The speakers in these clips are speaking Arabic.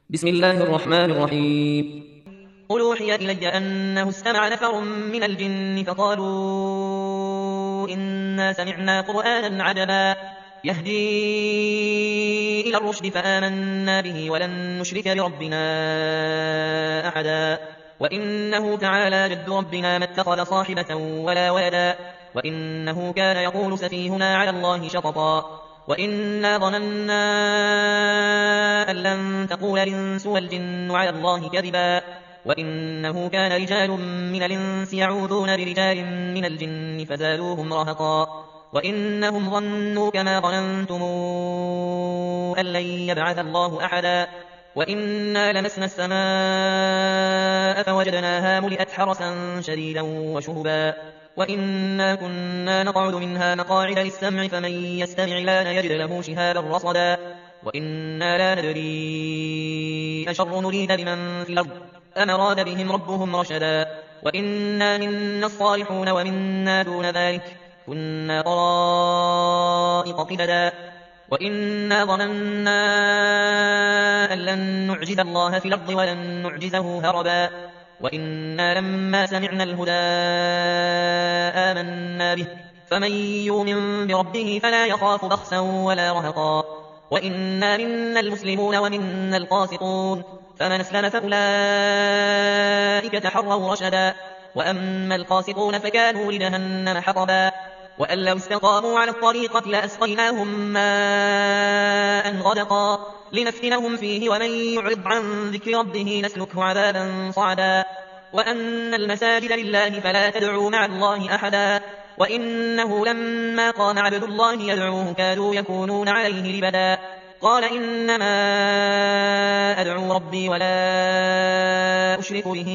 بسم الله الرحمن الرحيم. قل أوحي إلي أنه استمع نفر من الجن فقالوا إنا سمعنا قرآنا عجبا يهدي إلى الرشد فآمنا به ولن نشرك بربنا أحدا وإنه تعالى جد ربنا ما اتخذ صاحبة ولا ولدا وإنه كان يقول سفيهنا على الله شططا وإنا ظننا أن لن تقول الإنس والجن على الله كذبا وإنه كان رجال من الإنس يعوذون برجال من الجن فزادوهم رهقا وإنهم ظنوا كما ظننتم أن لن يبعث الله أحدا وإنا لمسنا السماء فوجدناها ملئت حرسا شديدا وشهبا وإنا كنا نقعد منها مقاعد للسمع فمن يستمع الآن يجد له شهابا رصدا وإنا لا ندري أشر نريد بمن في الأرض أم أراد بهم ربهم رشدا وإنا منا الصالحون ومنا دون ذلك كنا طرائق قددا وإنا ظننا أن لن نعجز الله في الأرض ولن نعجزه هربا وإنا لما سمعنا الهدى آمنا به فمن يؤمن بربه فلا يخاف بخسا ولا رهقا وإنا منا المسلمون ومنا القاسطون فمن أسلم فأولئك تحروا رشدا وأما القاسطون فكانوا لجهنم حطبا وأن لو استقاموا على الطريقة لأسقيناهم ماء غدقا لنفتنهم فيه ومن يعرض عن ذكر ربه نسلكه عذابا صعدا وأن المساجد لله فلا تدعوا مع الله أحدا وإنه لما قام عبد الله يدعوه كادوا يكونون عليه لبدا قال إنما أدعو ربي ولا أشرك به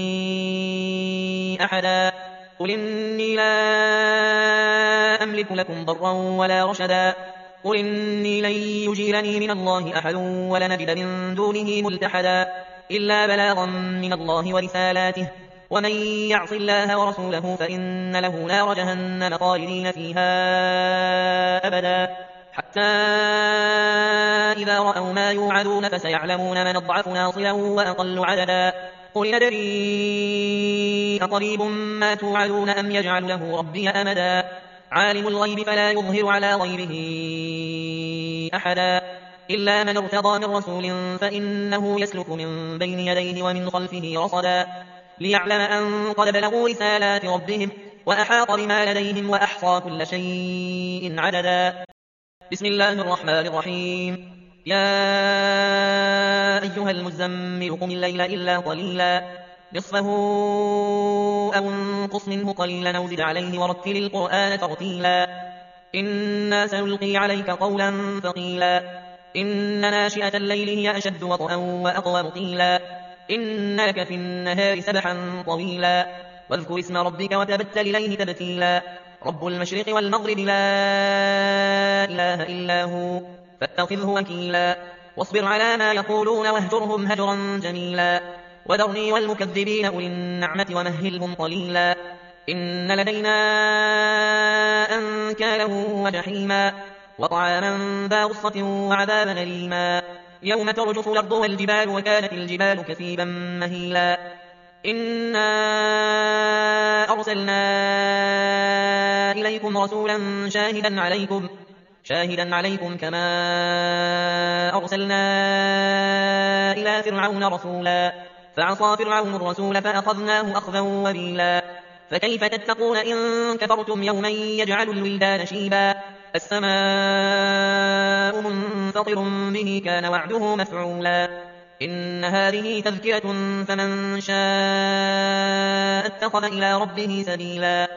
أحدا قل إني لا أملك لكم ضرا ولا رشدا قل إني لن يجيرني من الله أحد ولنجد من دونه ملتحدا إلا بلاغا من الله ورسالاته ومن يعص الله ورسوله فإن له نار جهنم خالدين فيها أبدا حتى إذا رأوا ما يوعدون فسيعلمون من أضعف ناصرا وأقل عددا قل ندري أقريب ما توعدون أم يجعل له ربي أمدا عالم الغيب فلا يظهر على غيبه أحدا إلا من ارتضى من رسول فإنه يسلك من بين يديه ومن خلفه رصدا ليعلم أن قد بلغوا رسالات ربهم وأحاط بما لديهم وأحصى كل شيء عددا بسم الله الرحمن الرحيم يا أيها المزمل قم الليل إلا قليلا نصفه أو انقص منه قليلا أو زد عليه ورتل القرآن ترتيلا إنا سنلقي عليك قولا ثقيلا إن ناشئة الليل هي أشد وطئا وأقوم قيلا إن لك في النهار سبحا طويلا واذكر اسم ربك وتبتل إليه تبتيلا رب المشرق والمغرب لا إله إلا هو فاتخذه وكيلا واصبر على ما يقولون واهجرهم هجرا جميلا وذرني والمكذبين أولي النعمة ومهلهم قليلا إن لدينا أنكالا وجحيما وطعاما ذا غصة وعذابا أليما يوم ترجف الأرض والجبال وكانت الجبال كثيبا مهيلا إنا أرسلنا إليكم رسولا شاهدا عليكم كما أرسلنا إلى فرعون رسولا فعصى فرعون الرسول فأخذناه أخذا وبيلا فكيف تتقون إن كفرتم يوما يجعل الولدان شيبا السماء منفطر به كان وعده مفعولا إن هذه تذكرة فمن شاء اتخذ إلى ربه سبيلا